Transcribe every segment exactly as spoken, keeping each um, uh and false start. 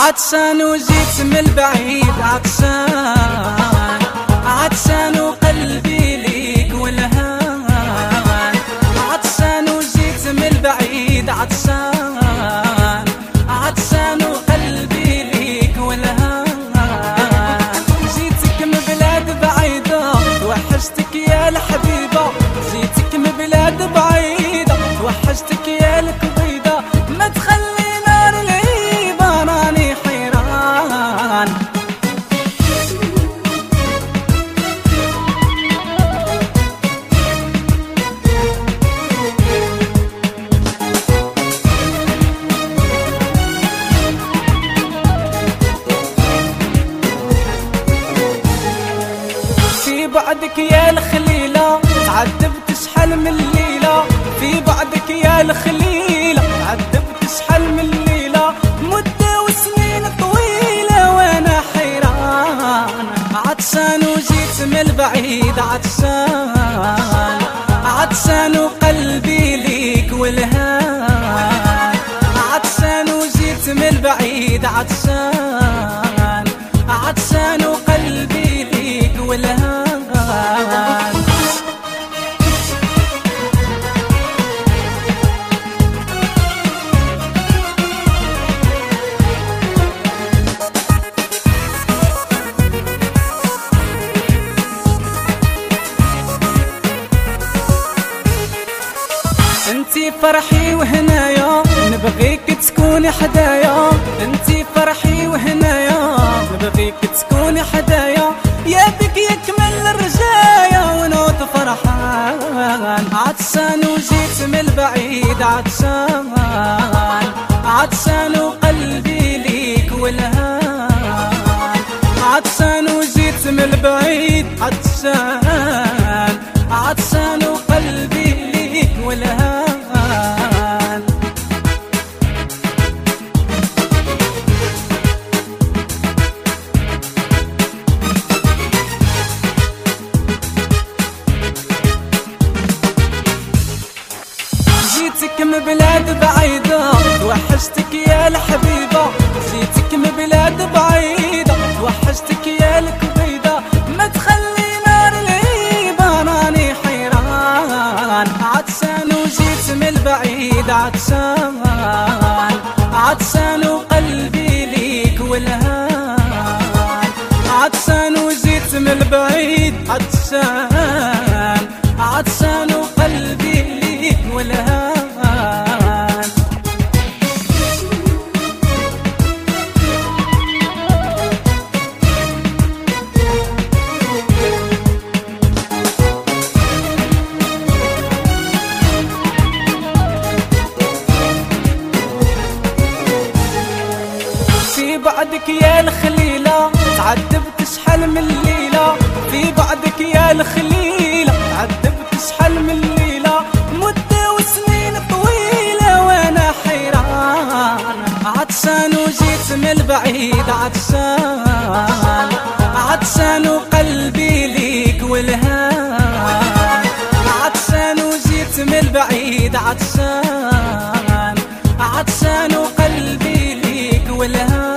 عطشان وجيت من البعيد، عطشان عطشان وقلبي ليك والهان، عطشان وجيت من البعيد، عطشان عطشان وقلبي ليك والهان، جيتك من بلاد بعيدة توحشتك يا الحبيبة، جيتك من بلاد بعيدة توحشتك يا الكبيدة، ما تخلي نار الهيبة راني حيران. في بعدك يا الخليلة تعذبت شحال من الليلة، في بعدك يا الخليلة تعذبت شحال من الليلة، مدة وسنين طويلة وانا حيران، عطشان وجيت من البعيد، عطشان عطشان وقلبي ليك والهان، عطشان وجيت من البعيد، عطشان عطشان وقلبي ليك والهان. انتي فرحي وهنايا نبغيك تكوني حدايا، انتي فرحي وهنايا نبغيك تكوني حدايا، يا بك يكمل الرجايا ونوض فرحان، عطشان وجيت من البعيد، عطشان عطشان وقلبي ليك والهان، عطشان وجيت من البعيد، عطشان عطشان وقلبي ليك والهان. جيتك من بلاد بعيدة توحشتك يا الحبيبة، جيتك من بلاد بعيدة توحشتك يا الكبيدة، ما تخلي نار الهيبة راني حيران، عطشان وجيت من البعيد، عطشان عطشان وقلبي ليك والهان، عطشان وجيت من البعيد، عطشان عطشان وقلبي ليك والهان. في بعدك يا الخليلة تعذبت شحال من الليلة، في بعدك يا الخليلة تعذبت شحال من الليلة، مدة وسنين طويلة وانا حيران، عطشان وجيت من البعيد، عطشان عطشان وقلبي ليك والهان، عطشان وجيت من البعيد، عطشان عطشان وقلبي ليك والهان.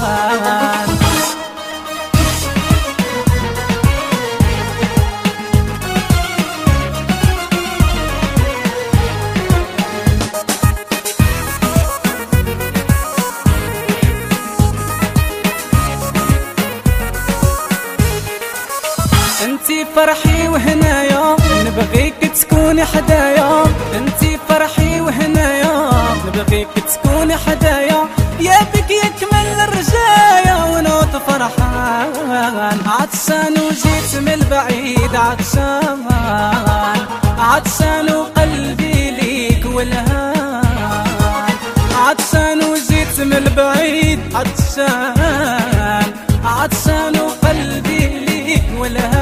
انتي فرحي وهنايا نبغيك تكوني حدايا، انتي فرحي وهنايا نبغيك تكوني حدايا، يا بك يكمل الرجايا ونوض فرحان، عطشان وجيت من البعيد، عطشان عطشان وقلبي ليك والهان، عطشان وجيت من البعيد، عطشان عطشان وقلبي ليك والهان.